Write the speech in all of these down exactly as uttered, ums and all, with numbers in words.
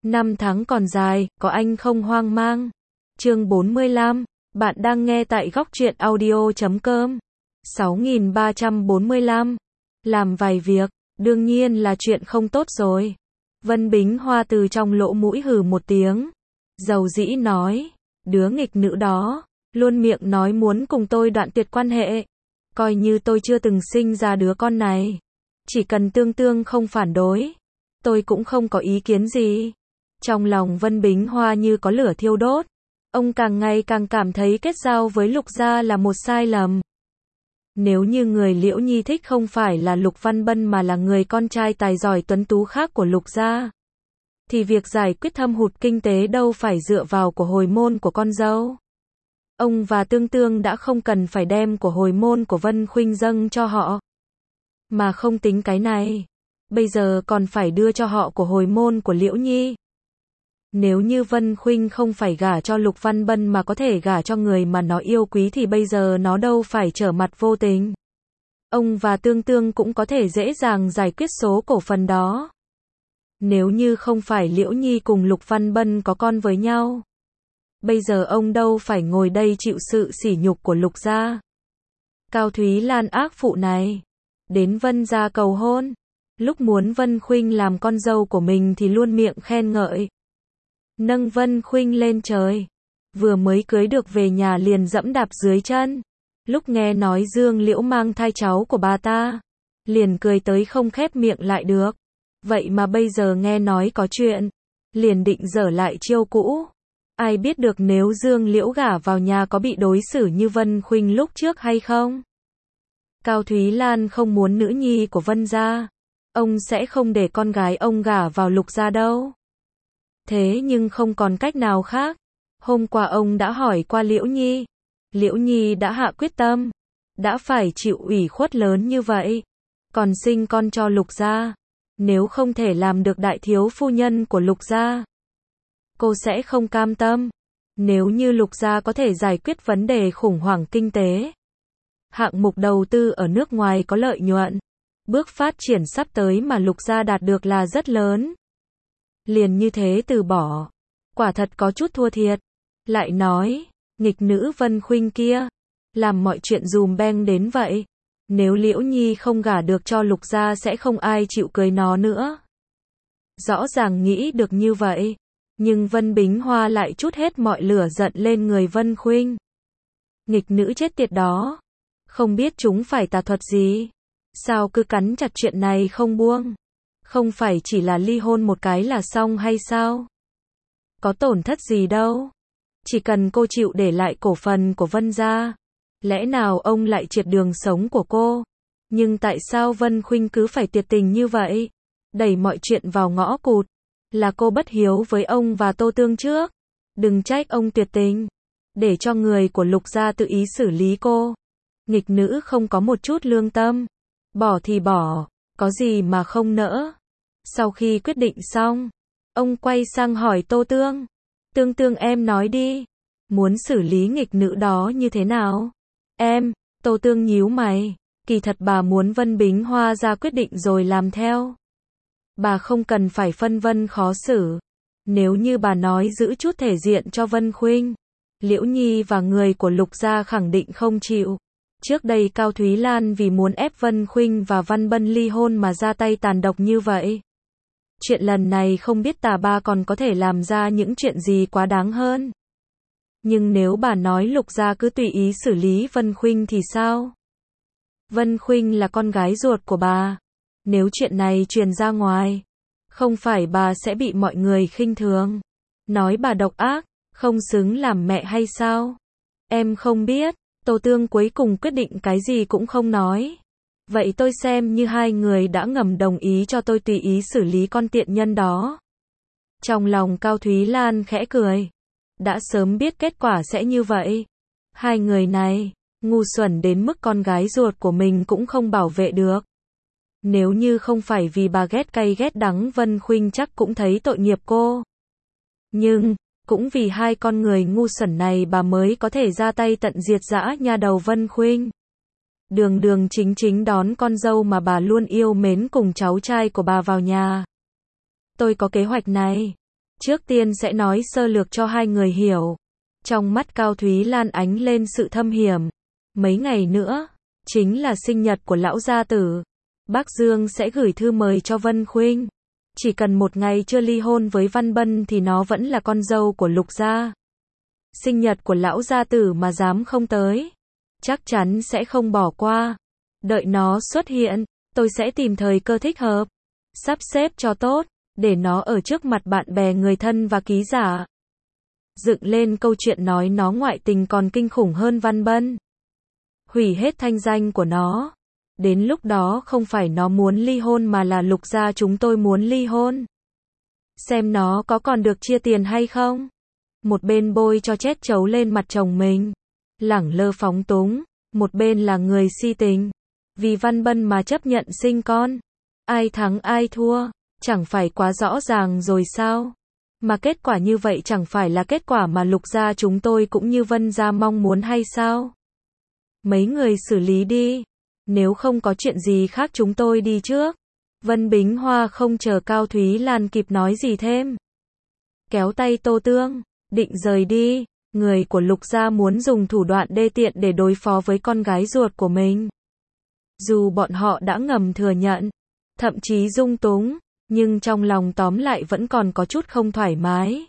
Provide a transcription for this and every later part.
Năm tháng còn dài, có anh không hoang mang. Chương bốn mươi lăm, bạn đang nghe tại góc truyện audio chấm com. sáu nghìn ba trăm bốn mươi lăm. Làm vài việc, đương nhiên là chuyện không tốt rồi. Vân Bính Hoa từ trong lỗ mũi hừ một tiếng. Dầu dĩ nói, đứa nghịch nữ đó, luôn miệng nói muốn cùng tôi đoạn tuyệt quan hệ. Coi như tôi chưa từng sinh ra đứa con này. Chỉ cần Tương Tương không phản đối, tôi cũng không có ý kiến gì. Trong lòng Vân Bính Hoa như có lửa thiêu đốt. Ông càng ngày càng cảm thấy kết giao với Lục Gia là một sai lầm. Nếu như người Liễu Nhi thích không phải là Lục Văn Bân mà là người con trai tài giỏi tuấn tú khác của Lục Gia, thì việc giải quyết thâm hụt kinh tế đâu phải dựa vào của hồi môn của con dâu. Ông và Tương Tương đã không cần phải đem của hồi môn của Vân Khuynh dâng cho họ. Mà không tính cái này, bây giờ còn phải đưa cho họ của hồi môn của Liễu Nhi. Nếu như Vân Khuynh không phải gả cho Lục Văn Bân mà có thể gả cho người mà nó yêu quý thì bây giờ nó đâu phải trở mặt vô tình. Ông và Tương Tương cũng có thể dễ dàng giải quyết số cổ phần đó. Nếu như không phải Liễu Nhi cùng Lục Văn Bân có con với nhau, bây giờ ông đâu phải ngồi đây chịu sự sỉ nhục của Lục Gia. Cao Thúy Lan ác phụ này, đến Vân Gia cầu hôn, lúc muốn Vân Khuynh làm con dâu của mình thì luôn miệng khen ngợi. Nâng Vân Khuynh lên trời, vừa mới cưới được về nhà liền dẫm đạp dưới chân. Lúc nghe nói Dương Liễu mang thai cháu của bà ta, liền cười tới không khép miệng lại được. Vậy mà bây giờ nghe nói có chuyện, liền định dở lại chiêu cũ. Ai biết được nếu Dương Liễu gả vào nhà có bị đối xử như Vân Khuynh lúc trước hay không? Cao Thúy Lan không muốn nữ nhi của Vân Gia, ông sẽ không để con gái ông gả vào Lục Gia đâu. Thế nhưng không còn cách nào khác. Hôm qua ông đã hỏi qua Liễu Nhi. Liễu Nhi đã hạ quyết tâm, đã phải chịu ủy khuất lớn như vậy, còn sinh con cho Lục Gia. Nếu không thể làm được đại thiếu phu nhân của Lục Gia, cô sẽ không cam tâm. Nếu như Lục Gia có thể giải quyết vấn đề khủng hoảng kinh tế, hạng mục đầu tư ở nước ngoài có lợi nhuận, bước phát triển sắp tới mà Lục Gia đạt được là rất lớn. Liền như thế từ bỏ, quả thật có chút thua thiệt. Lại nói, nghịch nữ Vân Khuynh kia, làm mọi chuyện dùm beng đến vậy. Nếu Liễu Nhi không gả được cho Lục Gia sẽ không ai chịu cưới nó nữa. Rõ ràng nghĩ được như vậy, nhưng Vân Bính Hoa lại trút hết mọi lửa giận lên người Vân Khuynh. Nghịch nữ chết tiệt đó, không biết chúng phải tà thuật gì, sao cứ cắn chặt chuyện này không buông. Không phải chỉ là ly hôn một cái là xong hay sao? Có tổn thất gì đâu. Chỉ cần cô chịu để lại cổ phần của Vân Gia, lẽ nào ông lại triệt đường sống của cô? Nhưng tại sao Vân Khuynh cứ phải tuyệt tình như vậy? Đẩy mọi chuyện vào ngõ cụt. Là cô bất hiếu với ông và Tô Tương trước. Đừng trách ông tuyệt tình. Để cho người của Lục Gia tự ý xử lý cô. Nghịch nữ không có một chút lương tâm. Bỏ thì bỏ, có gì mà không nỡ. Sau khi quyết định xong, ông quay sang hỏi Tô Tương. Tương Tương em nói đi, muốn xử lý nghịch nữ đó như thế nào? Em, Tô Tương nhíu mày, kỳ thật bà muốn Vân Bính Hoa ra quyết định rồi làm theo. Bà không cần phải phân vân khó xử. Nếu như bà nói giữ chút thể diện cho Vân Khuynh, Liễu Nhi và người của Lục Gia khẳng định không chịu. Trước đây Cao Thúy Lan vì muốn ép Vân Khuynh và Văn Bân ly hôn mà ra tay tàn độc như vậy. Chuyện lần này không biết tà ba còn có thể làm ra những chuyện gì quá đáng hơn. Nhưng nếu bà nói Lục Gia cứ tùy ý xử lý Vân Khuynh thì sao? Vân Khuynh là con gái ruột của bà. Nếu chuyện này truyền ra ngoài, không phải bà sẽ bị mọi người khinh thường, nói bà độc ác, không xứng làm mẹ hay sao? Em không biết. Tô Tương cuối cùng quyết định cái gì cũng không nói. Vậy tôi xem như hai người đã ngầm đồng ý cho tôi tùy ý xử lý con tiện nhân đó. Trong lòng Cao Thúy Lan khẽ cười. Đã sớm biết kết quả sẽ như vậy. Hai người này, ngu xuẩn đến mức con gái ruột của mình cũng không bảo vệ được. Nếu như không phải vì bà ghét cay ghét đắng Vân Khuynh chắc cũng thấy tội nghiệp cô. Nhưng, cũng vì hai con người ngu xuẩn này bà mới có thể ra tay tận diệt dã nha đầu Vân Khuynh. Đường đường chính chính đón con dâu mà bà luôn yêu mến cùng cháu trai của bà vào nhà. Tôi có kế hoạch này. Trước tiên sẽ nói sơ lược cho hai người hiểu. Trong mắt Cao Thúy Lan ánh lên sự thâm hiểm. Mấy ngày nữa, chính là sinh nhật của lão gia tử. Bác Dương sẽ gửi thư mời cho Vân Khuynh. Chỉ cần một ngày chưa ly hôn với Văn Bân thì nó vẫn là con dâu của Lục gia. Sinh nhật của lão gia tử mà dám không tới, chắc chắn sẽ không bỏ qua. Đợi nó xuất hiện, tôi sẽ tìm thời cơ thích hợp, sắp xếp cho tốt, để nó ở trước mặt bạn bè người thân và ký giả. Dựng lên câu chuyện nói nó ngoại tình còn kinh khủng hơn Văn Bân. Hủy hết thanh danh của nó. Đến lúc đó không phải nó muốn ly hôn mà là Lục gia chúng tôi muốn ly hôn. Xem nó có còn được chia tiền hay không. Một bên bôi cho chét chấu lên mặt chồng mình, lẳng lơ phóng túng, một bên là người si tình. Vì Văn Bân mà chấp nhận sinh con. Ai thắng ai thua, chẳng phải quá rõ ràng rồi sao? Mà kết quả như vậy chẳng phải là kết quả mà Lục gia chúng tôi cũng như Vân gia mong muốn hay sao? Mấy người xử lý đi. Nếu không có chuyện gì khác chúng tôi đi trước. Vân Bính Hoa không chờ Cao Thúy Lan kịp nói gì thêm. Kéo tay Tô Tương, định rời đi. Người của Lục gia muốn dùng thủ đoạn đê tiện để đối phó với con gái ruột của mình. Dù bọn họ đã ngầm thừa nhận, thậm chí dung túng, nhưng trong lòng tóm lại vẫn còn có chút không thoải mái.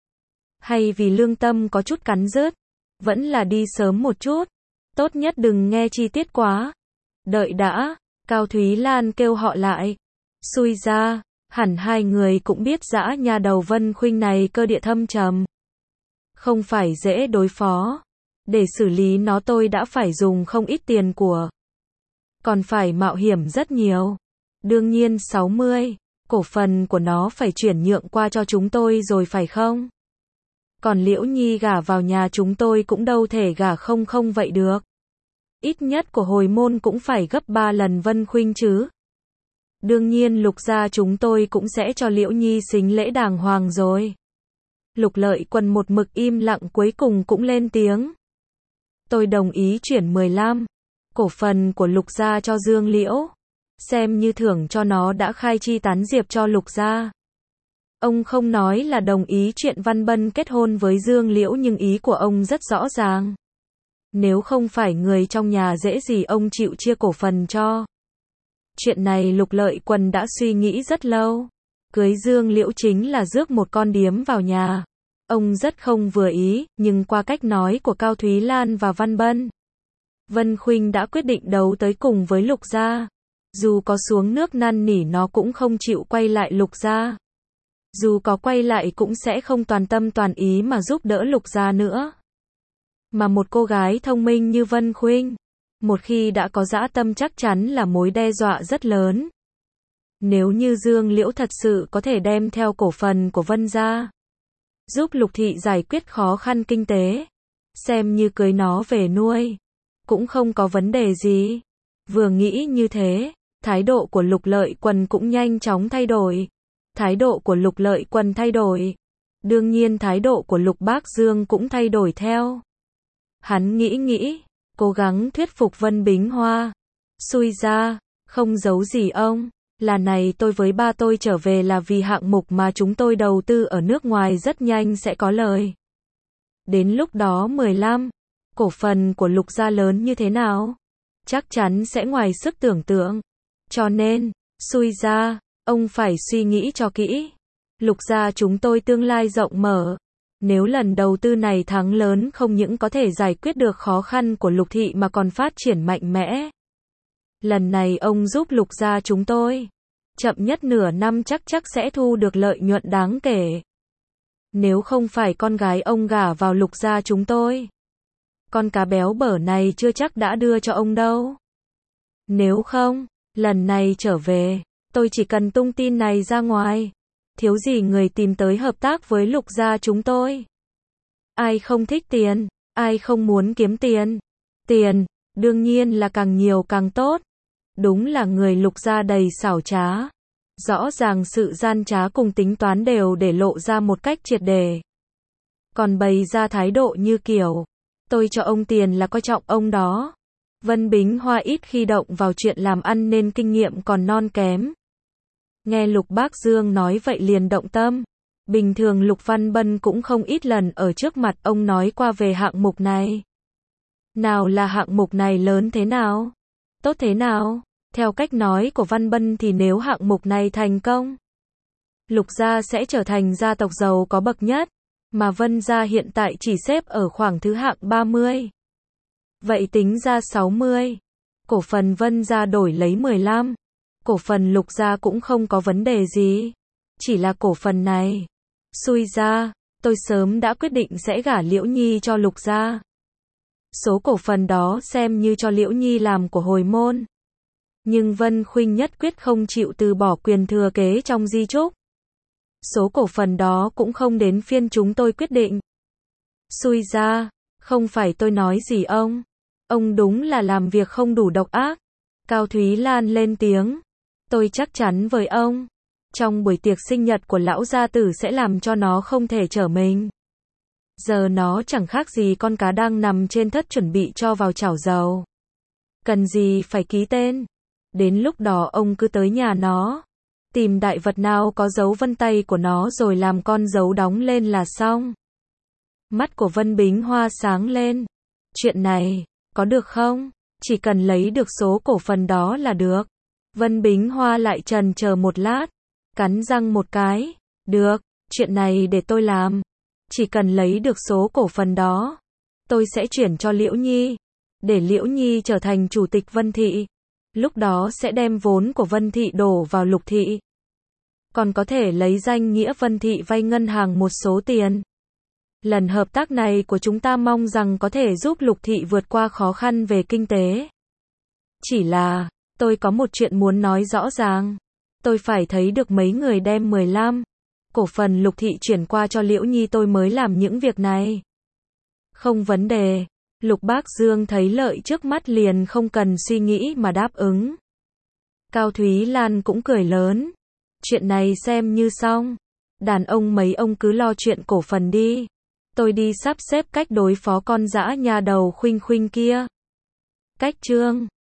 Hay vì lương tâm có chút cắn rứt, vẫn là đi sớm một chút. Tốt nhất đừng nghe chi tiết quá. Đợi đã, Cao Thúy Lan kêu họ lại. Xui ra, hẳn hai người cũng biết dã nhà đầu Vân Khuynh này cơ địa thâm trầm. Không phải dễ đối phó. Để xử lý nó tôi đã phải dùng không ít tiền của. Còn phải mạo hiểm rất nhiều. Đương nhiên sáu mươi, cổ phần của nó phải chuyển nhượng qua cho chúng tôi rồi phải không? Còn Liễu Nhi gả vào nhà chúng tôi cũng đâu thể gả không không vậy được. Ít nhất của hồi môn cũng phải gấp ba lần Vân Khuynh chứ. Đương nhiên Lục gia chúng tôi cũng sẽ cho Liễu Nhi sính lễ đàng hoàng rồi. Lục Lợi Quân một mực im lặng cuối cùng cũng lên tiếng. Tôi đồng ý chuyển mười lăm cổ phần của Lục gia cho Dương Liễu. Xem như thưởng cho nó đã khai chi tán diệp cho Lục gia. Ông không nói là đồng ý chuyện Văn Bân kết hôn với Dương Liễu nhưng ý của ông rất rõ ràng. Nếu không phải người trong nhà dễ gì ông chịu chia cổ phần cho. Chuyện này Lục Lợi Quân đã suy nghĩ rất lâu. Cưới Dương Liễu chính là rước một con điếm vào nhà. Ông rất không vừa ý, nhưng qua cách nói của Cao Thúy Lan và Văn Bân, Vân Khuynh đã quyết định đấu tới cùng với Lục gia. Dù có xuống nước năn nỉ nó cũng không chịu quay lại Lục gia. Dù có quay lại cũng sẽ không toàn tâm toàn ý mà giúp đỡ Lục gia nữa. Mà một cô gái thông minh như Vân Khuynh, một khi đã có dã tâm chắc chắn là mối đe dọa rất lớn. Nếu như Dương Liễu thật sự có thể đem theo cổ phần của Vân gia, giúp Lục thị giải quyết khó khăn kinh tế, xem như cưới nó về nuôi, cũng không có vấn đề gì. Vừa nghĩ như thế, thái độ của Lục Lợi Quân cũng nhanh chóng thay đổi. Thái độ của Lục Lợi Quân thay đổi. Đương nhiên thái độ của Lục Bác Dương cũng thay đổi theo. Hắn nghĩ nghĩ, cố gắng thuyết phục Vân Bính Hoa. Xui ra, không giấu gì ông, là này tôi với ba tôi trở về là vì hạng mục mà chúng tôi đầu tư ở nước ngoài rất nhanh sẽ có lời. Đến lúc đó mười lăm, cổ phần của Lục gia lớn như thế nào? Chắc chắn sẽ ngoài sức tưởng tượng. Cho nên, xui ra, ông phải suy nghĩ cho kỹ. Lục gia chúng tôi tương lai rộng mở. Nếu lần đầu tư này thắng lớn không những có thể giải quyết được khó khăn của Lục thị mà còn phát triển mạnh mẽ. Lần này ông giúp Lục gia chúng tôi, chậm nhất nửa năm chắc chắc sẽ thu được lợi nhuận đáng kể. Nếu không phải con gái ông gả vào Lục gia chúng tôi, con cá béo bở này chưa chắc đã đưa cho ông đâu. Nếu không, lần này trở về, tôi chỉ cần tung tin này ra ngoài. Thiếu gì người tìm tới hợp tác với Lục gia chúng tôi. Ai không thích tiền, ai không muốn kiếm tiền. Tiền, đương nhiên là càng nhiều càng tốt. Đúng là người Lục gia đầy xảo trá. Rõ ràng sự gian trá cùng tính toán đều để lộ ra một cách triệt để. Còn bày ra thái độ như kiểu, tôi cho ông tiền là coi trọng ông đó. Vân Bính Hoa ít khi động vào chuyện làm ăn nên kinh nghiệm còn non kém. Nghe Lục Bác Dương nói vậy liền động tâm. Bình thường Lục Văn Bân cũng không ít lần ở trước mặt ông nói qua về hạng mục này. Nào là hạng mục này lớn thế nào? Tốt thế nào? Theo cách nói của Văn Bân thì nếu hạng mục này thành công, Lục gia sẽ trở thành gia tộc giàu có bậc nhất, mà Vân gia hiện tại chỉ xếp ở khoảng thứ hạng ba mươi. Vậy tính ra sáu mươi. Cổ phần Vân gia đổi lấy mười lăm. Cổ phần Lục gia cũng không có vấn đề gì. Chỉ là cổ phần này. Xui ra, tôi sớm đã quyết định sẽ gả Liễu Nhi cho Lục gia. Số cổ phần đó xem như cho Liễu Nhi làm của hồi môn. Nhưng Vân Khuynh nhất quyết không chịu từ bỏ quyền thừa kế trong di chúc. Số cổ phần đó cũng không đến phiên chúng tôi quyết định. Xui ra, không phải tôi nói gì ông. Ông đúng là làm việc không đủ độc ác. Cao Thúy Lan lên tiếng. Tôi chắc chắn với ông. Trong buổi tiệc sinh nhật của lão gia tử sẽ làm cho nó không thể trở mình. Giờ nó chẳng khác gì con cá đang nằm trên thất chuẩn bị cho vào chảo dầu. Cần gì phải ký tên. Đến lúc đó ông cứ tới nhà nó. Tìm đại vật nào có dấu vân tay của nó rồi làm con dấu đóng lên là xong. Mắt của Vân Bính Hoa sáng lên. Chuyện này, có được không? Chỉ cần lấy được số cổ phần đó là được. Vân Bính Hoa lại chần chờ một lát. Cắn răng một cái. Được, chuyện này để tôi làm. Chỉ cần lấy được số cổ phần đó, tôi sẽ chuyển cho Liễu Nhi. Để Liễu Nhi trở thành chủ tịch Vân Thị. Lúc đó sẽ đem vốn của Vân Thị đổ vào Lục Thị. Còn có thể lấy danh nghĩa Vân Thị vay ngân hàng một số tiền. Lần hợp tác này của chúng ta mong rằng có thể giúp Lục Thị vượt qua khó khăn về kinh tế. Chỉ là, tôi có một chuyện muốn nói rõ ràng. Tôi phải thấy được mấy người đem mười lăm cổ phần Lục Thị chuyển qua cho Liễu Nhi tôi mới làm những việc này. Không vấn đề. Lục Bác Dương thấy lợi trước mắt liền không cần suy nghĩ mà đáp ứng. Cao Thúy Lan cũng cười lớn. Chuyện này xem như xong. Đàn ông mấy ông cứ lo chuyện cổ phần đi. Tôi đi sắp xếp cách đối phó con dã nhà đầu Khuynh Khuynh kia. Cách chương